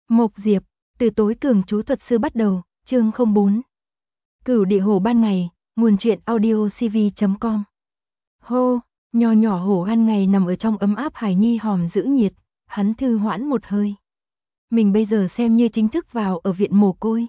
Mộc Diệp, từ tối cường chú thuật sư bắt đầu, chương 04. Cửu địa hồ ban ngày, nguồn truyện audio cv.com. Hô, nho nhỏ hổ ban ngày nằm ở trong ấm áp Hải Nhi hòm giữ nhiệt, hắn thư hoãn một hơi. Mình bây giờ xem như chính thức vào ở viện mồ côi.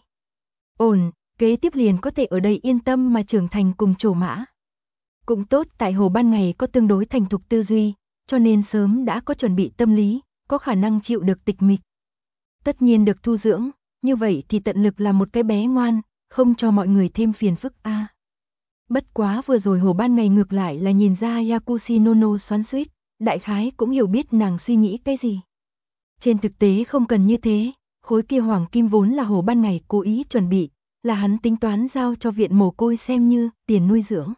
Ổn, kế tiếp liền có thể ở đây yên tâm mà trưởng thành cùng Trổ Mã. Cũng tốt tại hồ ban ngày có tương đối thành thục tư duy, cho nên sớm đã có chuẩn bị tâm lý, có khả năng chịu được tịch mịch. Tất nhiên được thu dưỡng, như vậy thì tận lực làm một cái bé ngoan, không cho mọi người thêm phiền phức a. Bất quá vừa rồi hồ ban ngày ngược lại là nhìn ra Yakushi Nono xoắn xuýt, đại khái cũng hiểu biết nàng suy nghĩ cái gì. Trên thực tế không cần như thế, khối kia hoàng kim vốn là hồ ban ngày cố ý chuẩn bị, là hắn tính toán giao cho viện mồ côi xem như tiền nuôi dưỡng.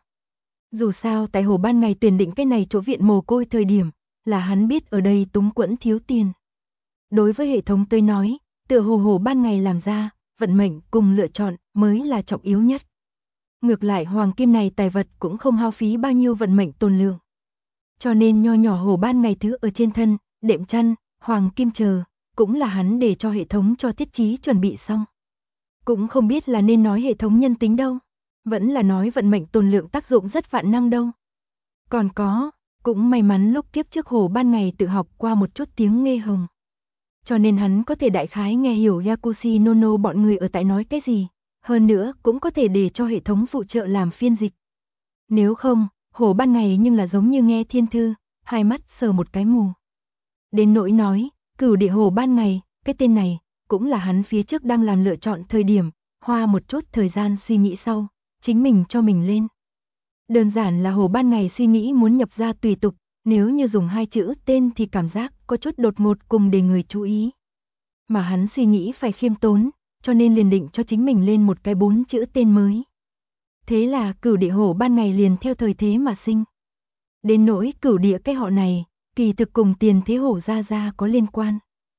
Dù sao tại hồ ban ngày tuyển định cái này chỗ viện mồ côi thời điểm, là hắn biết ở đây túng quẫn thiếu tiền. Đối với hệ thống tới nói, tựa hồ ban ngày làm ra, vận mệnh cùng lựa chọn mới là trọng yếu nhất. Ngược lại hoàng kim này tài vật cũng không hao phí bao nhiêu vận mệnh tồn lượng. Cho nên nho nhỏ hồ ban ngày thứ ở trên thân, đệm chăn, hoàng kim chờ, cũng là hắn để cho hệ thống cho thiết trí chuẩn bị xong. Cũng không biết là nên nói hệ thống nhân tính đâu, vẫn là nói vận mệnh tồn lượng tác dụng rất vạn năng đâu. Còn có, cũng may mắn lúc kiếp trước hồ ban ngày tự học qua một chút tiếng nghe hồng. Cho nên hắn có thể đại khái nghe hiểu Yakushi Nono bọn người ở tại nói cái gì, hơn nữa cũng có thể để cho hệ thống phụ trợ làm phiên dịch. Nếu không, hồ ban ngày nhưng là giống như nghe thiên thư, hai mắt sờ một cái mù. Đến nỗi nói, cửu địa hồ ban ngày, cái tên này, cũng là hắn phía trước đang làm lựa chọn thời điểm, hoa một chút thời gian suy nghĩ sau, chính mình cho mình lên. Đơn giản là hồ ban ngày suy nghĩ muốn nhập ra tùy tục, nếu như dùng hai chữ tên thì cảm giác có chút đột ngột cùng để người chú ý. Mà hắn suy nghĩ phải khiêm tốn, cho nên liền định cho chính mình lên một cái 4 chữ tên mới. Thế là cửu địa hổ ban ngày liền theo thời thế mà sinh. Đến nỗi cửu địa cái họ này, kỳ thực cùng tiền thế hổ gia gia có liên quan.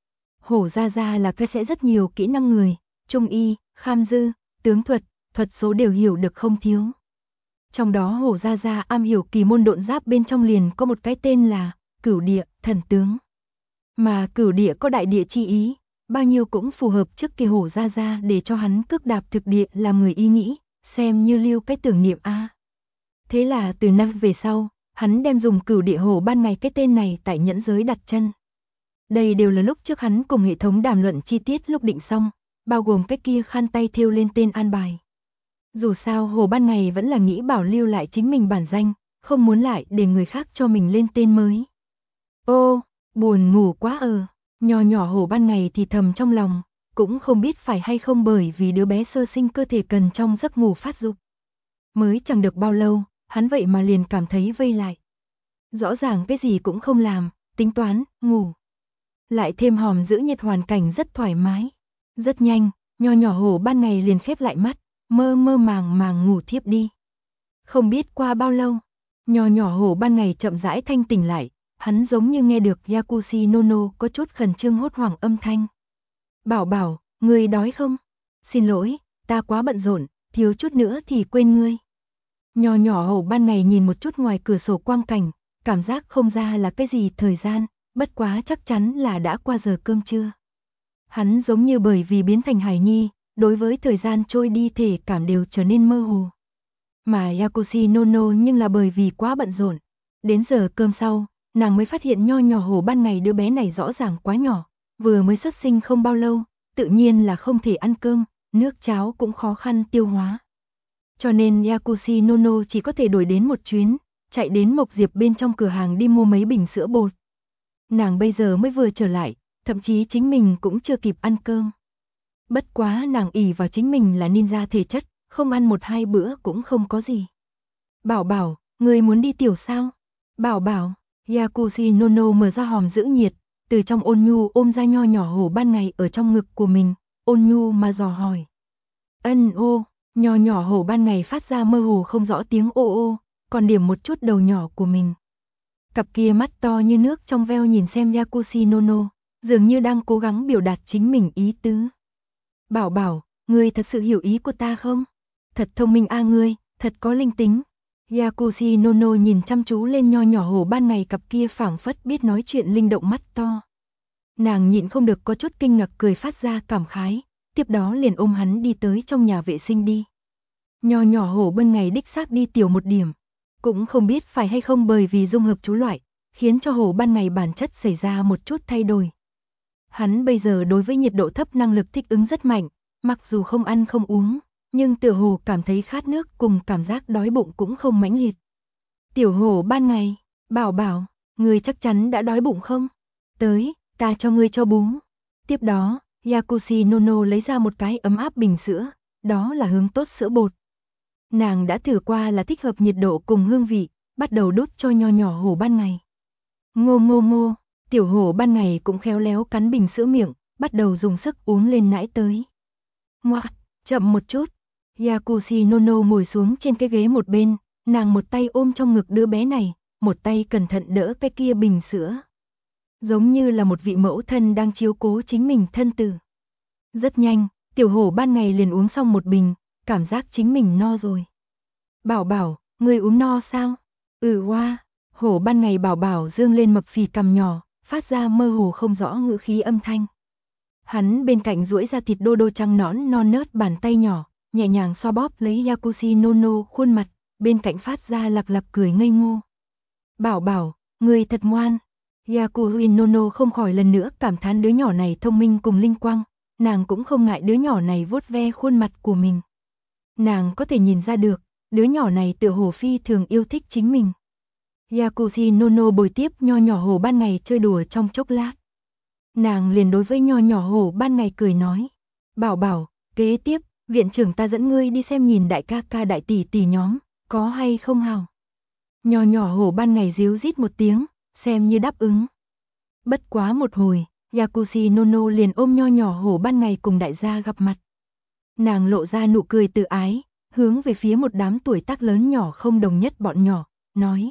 Hổ gia gia là cái sẽ rất nhiều kỹ năng người, trung y, kham dư, tướng thuật, thuật số đều hiểu được không thiếu. Trong đó hổ gia gia am hiểu kỳ môn độn giáp bên trong liền có một cái tên là cửu địa, thần tướng. Mà cửu địa có đại địa chi ý, bao nhiêu cũng phù hợp trước kỳ hổ gia gia để cho hắn cước đạp thực địa làm người ý nghĩ, xem như lưu cái tưởng niệm a. Thế là từ năm về sau, hắn đem dùng cửu địa hổ ban ngày cái tên này tại nhẫn giới đặt chân. Đây đều là lúc trước hắn cùng hệ thống đàm luận chi tiết lúc định xong, bao gồm cái kia khăn tay thêu lên tên an bài. Dù sao hồ ban ngày vẫn là nghĩ bảo lưu lại chính mình bản danh, không muốn lại để người khác cho mình lên tên mới. Ô, buồn ngủ quá nho nhỏ hồ ban ngày thì thầm trong lòng, cũng không biết phải hay không bởi vì đứa bé sơ sinh cơ thể cần trong giấc ngủ phát dục. Mới chẳng được bao lâu, hắn vậy mà liền cảm thấy vây lại. Rõ ràng cái gì cũng không làm, tính toán, ngủ. Lại thêm hòm giữ nhiệt hoàn cảnh rất thoải mái. Rất nhanh, nho nhỏ hồ ban ngày liền khép lại mắt, mơ mơ màng màng ngủ thiếp đi. Không biết qua bao lâu, nho nhỏ hồ ban ngày chậm rãi thanh tỉnh lại, hắn giống như nghe được Yakushi Nono có chút khẩn trương hốt hoảng âm thanh. Bảo bảo, ngươi đói không? Xin lỗi, ta quá bận rộn, thiếu chút nữa thì quên ngươi. Nho nhỏ hồ ban ngày nhìn một chút ngoài cửa sổ quang cảnh, cảm giác không ra là cái gì thời gian, bất quá chắc chắn là đã qua giờ cơm trưa. Hắn giống như bởi vì biến thành Hải Nhi, đối với thời gian trôi đi thể cảm đều trở nên mơ hồ. Mà Yakushi Nono nhưng là bởi vì quá bận rộn. Đến giờ cơm sau, nàng mới phát hiện nho nhỏ hồ ban ngày đứa bé này rõ ràng quá nhỏ, vừa mới xuất sinh không bao lâu, tự nhiên là không thể ăn cơm, nước cháo cũng khó khăn tiêu hóa. Cho nên Yakushi Nono chỉ có thể đuổi đến một chuyến, chạy đến Mộc Diệp bên trong cửa hàng đi mua mấy bình sữa bột. Nàng bây giờ mới vừa trở lại, thậm chí chính mình cũng chưa kịp ăn cơm. Bất quá nàng ỷ vào chính mình là ninja thể chất, không ăn một hai bữa cũng không có gì. Bảo bảo, người muốn đi tiểu sao? Bảo bảo, Yakushi Nono mở ra hòm giữ nhiệt, từ trong ôn nhu ôm ra nho nhỏ hổ ban ngày ở trong ngực của mình, ôn nhu mà dò hỏi. Ô, nho nhỏ hổ ban ngày phát ra mơ hồ không rõ tiếng ô, còn điểm một chút đầu nhỏ của mình. Cặp kia mắt to như nước trong veo nhìn xem Yakushi Nono, dường như đang cố gắng biểu đạt chính mình ý tứ. Bảo bảo, ngươi thật sự hiểu ý của ta không? Thật thông minh ngươi, thật có linh tính. Yakushi Nono nhìn chăm chú lên nho nhỏ hổ ban ngày cặp kia phảng phất biết nói chuyện linh động mắt to. Nàng nhịn không được có chút kinh ngạc cười phát ra cảm khái, tiếp đó liền ôm hắn đi tới trong nhà vệ sinh đi. Nho nhỏ hổ bên ngày đích xác đi tiểu một điểm, cũng không biết phải hay không bởi vì dung hợp chú loại, khiến cho hổ ban ngày bản chất xảy ra một chút thay đổi. Hắn bây giờ đối với nhiệt độ thấp năng lực thích ứng rất mạnh, mặc dù không ăn không uống, nhưng tựa hồ cảm thấy khát nước cùng cảm giác đói bụng cũng không mãnh liệt. Tiểu hổ ban ngày, bảo bảo, ngươi chắc chắn đã đói bụng không? Tới, ta cho ngươi cho bú. Tiếp đó, Yakushi Nono lấy ra một cái ấm áp bình sữa, đó là hướng tốt sữa bột. Nàng đã thử qua là thích hợp nhiệt độ cùng hương vị, bắt đầu đút cho nho nhỏ hổ ban ngày. Ngô ngô ngô, tiểu hổ ban ngày cũng khéo léo cắn bình sữa miệng, bắt đầu dùng sức uống lên nãi tới. Ngoạc, chậm một chút. Yakushi Nono ngồi xuống trên cái ghế một bên, nàng một tay ôm trong ngực đứa bé này, một tay cẩn thận đỡ cái kia bình sữa. Giống như là một vị mẫu thân đang chiếu cố chính mình thân tử. Rất nhanh, tiểu hổ ban ngày liền uống xong một bình, cảm giác chính mình no rồi. Bảo bảo, ngươi uống no sao? Hoa, hổ ban ngày bảo bảo dương lên mập phì cằm nhỏ, phát ra mơ hồ không rõ ngữ khí âm thanh. Hắn bên cạnh duỗi ra thịt đô đô trắng nõn non nớt bàn tay nhỏ, nhẹ nhàng xoa bóp lấy Yakushi Nono khuôn mặt, bên cạnh phát ra lặc lặc cười ngây ngô. Bảo bảo, ngươi thật ngoan. Yakushi Nono không khỏi lần nữa cảm thán đứa nhỏ này thông minh cùng linh quang, nàng cũng không ngại đứa nhỏ này vuốt ve khuôn mặt của mình. Nàng có thể nhìn ra được, đứa nhỏ này tựa hồ phi thường yêu thích chính mình. Yakushi Nono bồi tiếp nho nhỏ hổ ban ngày chơi đùa trong chốc lát. Nàng liền đối với nho nhỏ hổ ban ngày cười nói. Bảo bảo, kế tiếp, viện trưởng ta dẫn ngươi đi xem nhìn đại ca ca đại tỷ tỷ nhóm, có hay không hào? Nho nhỏ hổ ban ngày díu rít một tiếng, xem như đáp ứng. Bất quá một hồi, Yakushi Nono liền ôm nho nhỏ hổ ban ngày cùng đại gia gặp mặt. Nàng lộ ra nụ cười tự ái, hướng về phía một đám tuổi tác lớn nhỏ không đồng nhất bọn nhỏ, nói.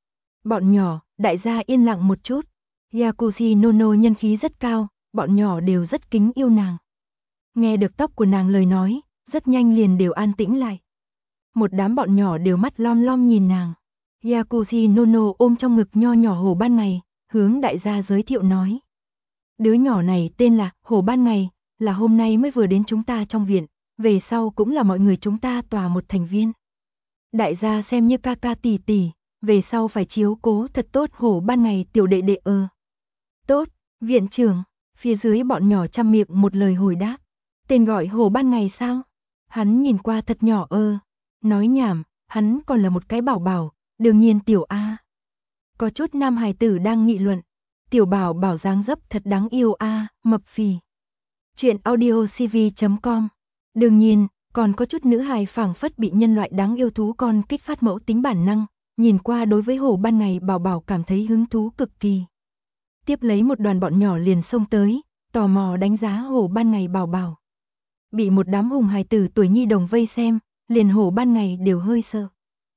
Bọn nhỏ, đại gia yên lặng một chút. Yakushi Nono nhân khí rất cao, bọn nhỏ đều rất kính yêu nàng. Nghe được tóc của nàng lời nói, rất nhanh liền đều an tĩnh lại. Một đám bọn nhỏ đều mắt lom lom nhìn nàng. Yakushi Nono ôm trong ngực nho nhỏ hổ ban ngày, hướng đại gia giới thiệu nói. Đứa nhỏ này tên là Hổ Ban Ngày, là hôm nay mới vừa đến chúng ta trong viện, về sau cũng là mọi người chúng ta tòa một thành viên. Đại gia xem như ca ca tỷ tỷ, về sau phải chiếu cố thật tốt Hổ Ban Ngày tiểu đệ đệ ơ. Tốt, viện trưởng, phía dưới bọn nhỏ chăm miệng một lời hồi đáp. Tên gọi Hổ Ban Ngày sao? Hắn nhìn qua thật nhỏ ơ. Nói nhảm, hắn còn là một cái bảo bảo, đương nhiên tiểu A. Có chút nam hài tử đang nghị luận. Tiểu bảo bảo dáng dấp thật đáng yêu a, mập phì. Chuyện audiocv.com. Đương nhiên, còn có chút nữ hài phảng phất bị nhân loại đáng yêu thú con kích phát mẫu tính bản năng, nhìn qua đối với hổ ban ngày bảo bảo cảm thấy hứng thú cực kỳ. Tiếp lấy một đoàn bọn nhỏ liền xông tới, tò mò đánh giá hổ ban ngày bảo bảo. Bị một đám hùng hài tử tuổi nhi đồng vây xem, liền hổ ban ngày đều hơi sợ.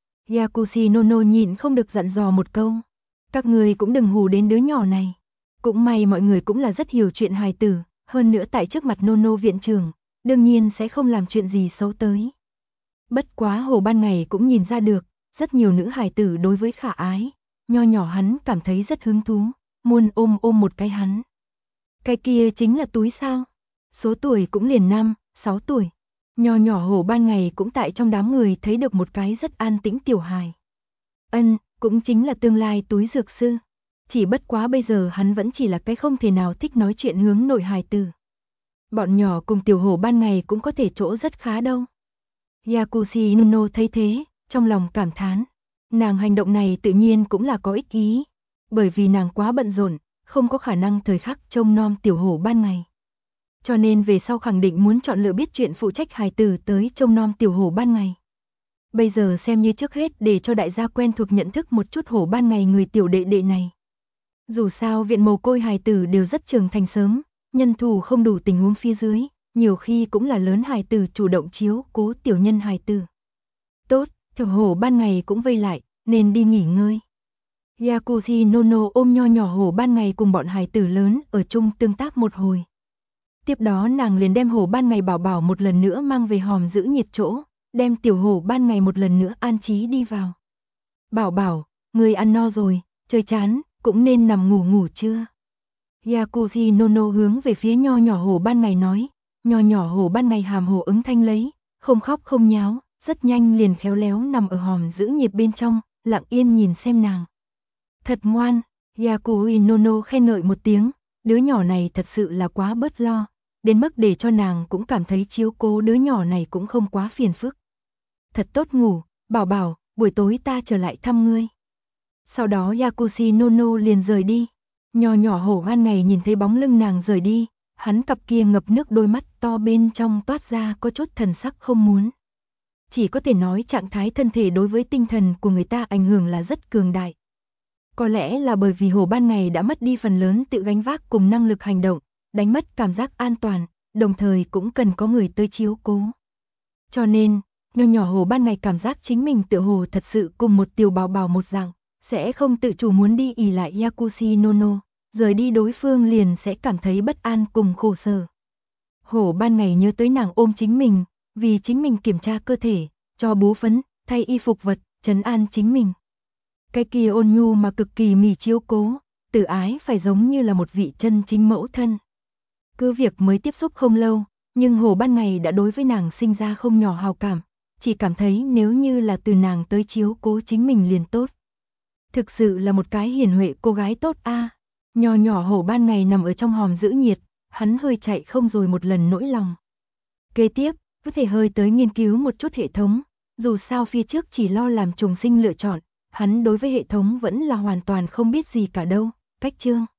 Yakushi Nono nhịn không được dặn dò một câu. Các người cũng đừng hù đến đứa nhỏ này. Cũng may mọi người cũng là rất hiểu chuyện hài tử, hơn nữa tại trước mặt Nono viện trưởng, đương nhiên sẽ không làm chuyện gì xấu tới. Bất quá Hồ Ban Ngày cũng nhìn ra được, rất nhiều nữ hài tử đối với Khả Ái, nho nhỏ hắn cảm thấy rất hứng thú, muốn ôm một cái hắn. Cái kia chính là túi sao? Số tuổi cũng liền 5, 6 tuổi. Nho nhỏ Hồ Ban Ngày cũng tại trong đám người thấy được một cái rất an tĩnh tiểu hài. Cũng chính là tương lai túi dược sư. Chỉ bất quá bây giờ hắn vẫn chỉ là cái không thể nào thích nói chuyện hướng nội hài tử. Bọn nhỏ cùng tiểu hổ ban ngày cũng có thể chỗ rất khá đâu. Yakushi Nuno thấy thế, trong lòng cảm thán. Nàng hành động này tự nhiên cũng là có ích ý. Bởi vì nàng quá bận rộn, không có khả năng thời khắc trông nom tiểu hổ ban ngày. Cho nên về sau khẳng định muốn chọn lựa biết chuyện phụ trách hài tử tới trông nom tiểu hổ ban ngày. Bây giờ xem như trước hết để cho đại gia quen thuộc nhận thức một chút hổ ban ngày người tiểu đệ đệ này. Dù sao viện mồ côi hài tử đều rất trưởng thành sớm, nhân thủ không đủ tình huống phía dưới, nhiều khi cũng là lớn hài tử chủ động chiếu cố tiểu nhân hài tử. Tốt, tiểu hổ ban ngày cũng vây lại, nên đi nghỉ ngơi. Yakushi Nono ôm nho nhỏ hổ ban ngày cùng bọn hài tử lớn ở chung tương tác một hồi. Tiếp đó nàng liền đem hổ ban ngày bảo bảo một lần nữa mang về hòm giữ nhiệt chỗ, đem tiểu hổ ban ngày một lần nữa an trí đi vào. Bảo bảo, người ăn no rồi, chơi chán, cũng nên nằm ngủ chưa? Yakushi Nono hướng về phía nho nhỏ hổ ban ngày nói. Nho nhỏ hổ ban ngày hàm hồ ứng thanh lấy, không khóc không nháo, rất nhanh liền khéo léo nằm ở hòm giữ nhiệt bên trong, lặng yên nhìn xem nàng. Thật ngoan, Yakushi Nono khen ngợi một tiếng, đứa nhỏ này thật sự là quá bớt lo, đến mức để cho nàng cũng cảm thấy chiếu cố đứa nhỏ này cũng không quá phiền phức. Thật tốt ngủ, bảo bảo, buổi tối ta trở lại thăm ngươi. Sau đó Yakushi Nono liền rời đi. Nho nhỏ hổ ban ngày nhìn thấy bóng lưng nàng rời đi, hắn cặp kia ngập nước đôi mắt to bên trong toát ra có chút thần sắc không muốn. Chỉ có thể nói trạng thái thân thể đối với tinh thần của người ta ảnh hưởng là rất cường đại. Có lẽ là bởi vì hổ ban ngày đã mất đi phần lớn tự gánh vác cùng năng lực hành động, đánh mất cảm giác an toàn, đồng thời cũng cần có người tới chiếu cố. Cho nên, nho nhỏ hổ ban ngày cảm giác chính mình tựa hồ thật sự cùng một tiểu bảo bảo một dạng, sẽ không tự chủ muốn đi ỷ lại Yakushi Nono, rời đi đối phương liền sẽ cảm thấy bất an cùng khổ sở. Hổ ban ngày nhớ tới nàng ôm chính mình, vì chính mình kiểm tra cơ thể, cho bú phấn, thay y phục vật, trấn an chính mình. Cái kia ôn nhu mà cực kỳ mỉ chiếu cố, từ ái phải giống như là một vị chân chính mẫu thân. Cứ việc mới tiếp xúc không lâu, nhưng hổ ban ngày đã đối với nàng sinh ra không nhỏ hào cảm, chỉ cảm thấy nếu như là từ nàng tới chiếu cố chính mình liền tốt. Thực sự là một cái hiền huệ cô gái tốt a. Nho nhỏ hổ ban ngày nằm ở trong hòm giữ nhiệt, hắn hơi chạy không rồi một lần nỗi lòng. Kế tiếp, có thể hơi tới nghiên cứu một chút hệ thống, dù sao phía trước chỉ lo làm trùng sinh lựa chọn, hắn đối với hệ thống vẫn là hoàn toàn không biết gì cả đâu. Cách chương